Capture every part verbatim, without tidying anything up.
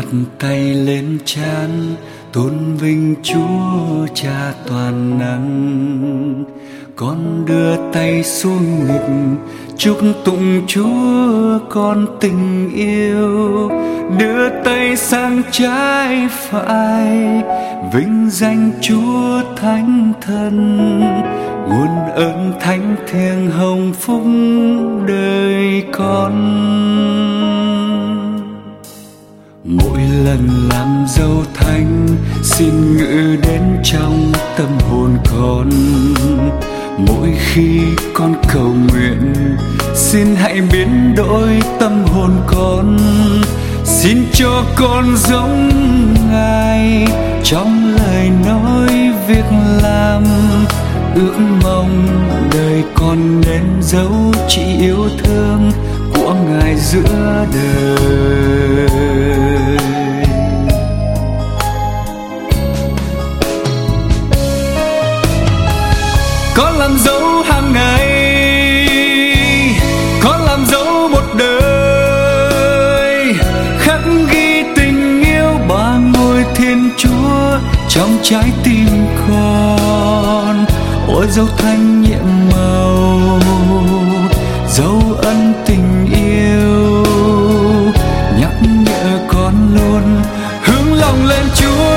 tay lên trán, tôn vinh Chúa Cha toàn năng. Con đưa tay xuống ngực, chúc tụng Chúa con tình yêu. Đưa tay sang trái phải, vinh danh Chúa Thánh Thần. Nguồn ơn thánh thiêng hồng phúc đời con. Mỗi lần làm dâu thánh, xin ngự đến trong tâm hồn con. Mỗi khi con cầu nguyện, xin hãy biến đổi tâm hồn con. Xin cho con giống Ngài trong lời nói việc làm. Ước mong đời con nên dấu chỉ yêu thương của Ngài giữa đời. Con làm dấu hàng ngày, con làm dấu một đời, khắc ghi tình yêu ba ngôi Thiên Chúa trong trái tim con. Ôi dấu thánh nhiệm màu, dấu ân tình yêu, nhắc nhở con luôn hướng lòng lên Chúa.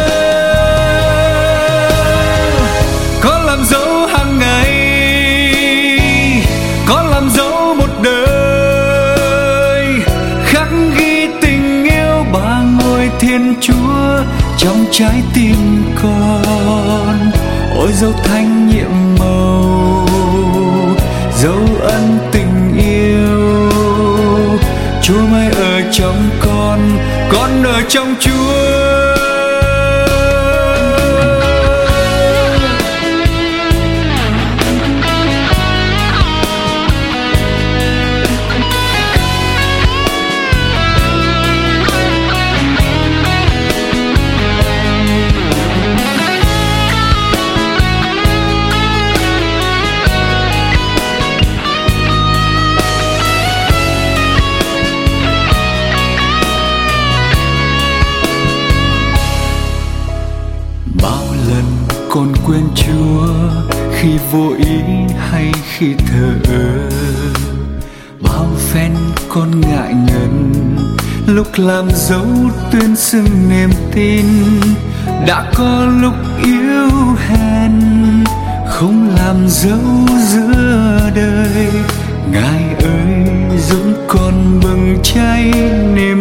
Con làm dấu hàng ngày, con làm dấu một đời, khắc ghi tình yêu ba ngôi Thiên Chúa trong trái tim con. Ôi dấu thánh nhiệm màu, dấu ân tình yêu, Chúa mãi ở trong con, con ở trong Chúa. Con quên Chúa khi vô ý hay khi thờ ơ. Bao phen con ngại ngần lúc làm dấu tuyên xưng niềm tin. Đã có lúc yếu hèn không làm dấu giữa đời. Ngài ơi giúp con bừng cháy niềm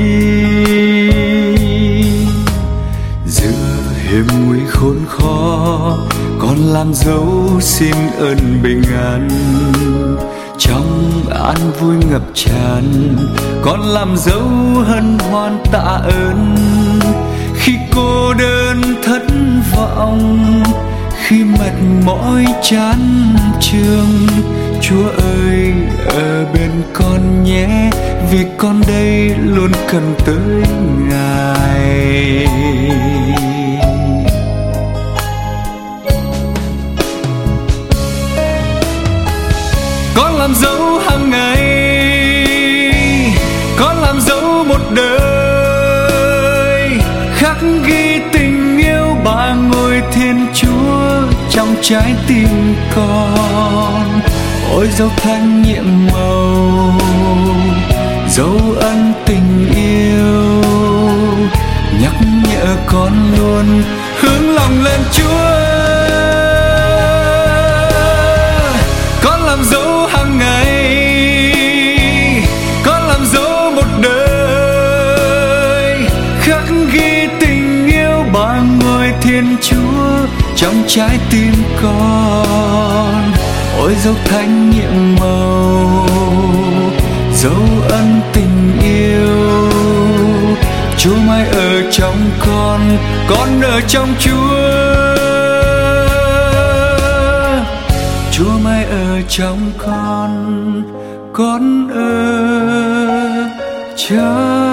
tin. Giữa hiểm nguy khốn khó, con làm dấu xin ơn bình an. Trong an vui ngập tràn, con làm dấu hân hoan tạ ơn. Khi cô đơn thất vọng, khi mệt mỏi chán chường, Chúa ơi ở bên con nhé, vì con đây luôn cần tới Ngài. Con làm dấu hàng ngày, con làm dấu một đời, khắc ghi tình yêu ba ngôi Thiên Chúa trong trái tim con. Ôi dấu thánh nhiệm màu, dấu ân tình yêu, nhắc nhở con luôn hướng lòng lên Chúa. Con làm dấu hàng ngày, con làm dấu một đời, khắc ghi tình yêu ba ngôi Thiên Chúa trong trái tim con. Ôi dấu thánh nhiệm màu, dấu ân tình yêu, Chúa mãi ở trong con, con ở trong Chúa. Chúa mãi ở trong con, con ở trong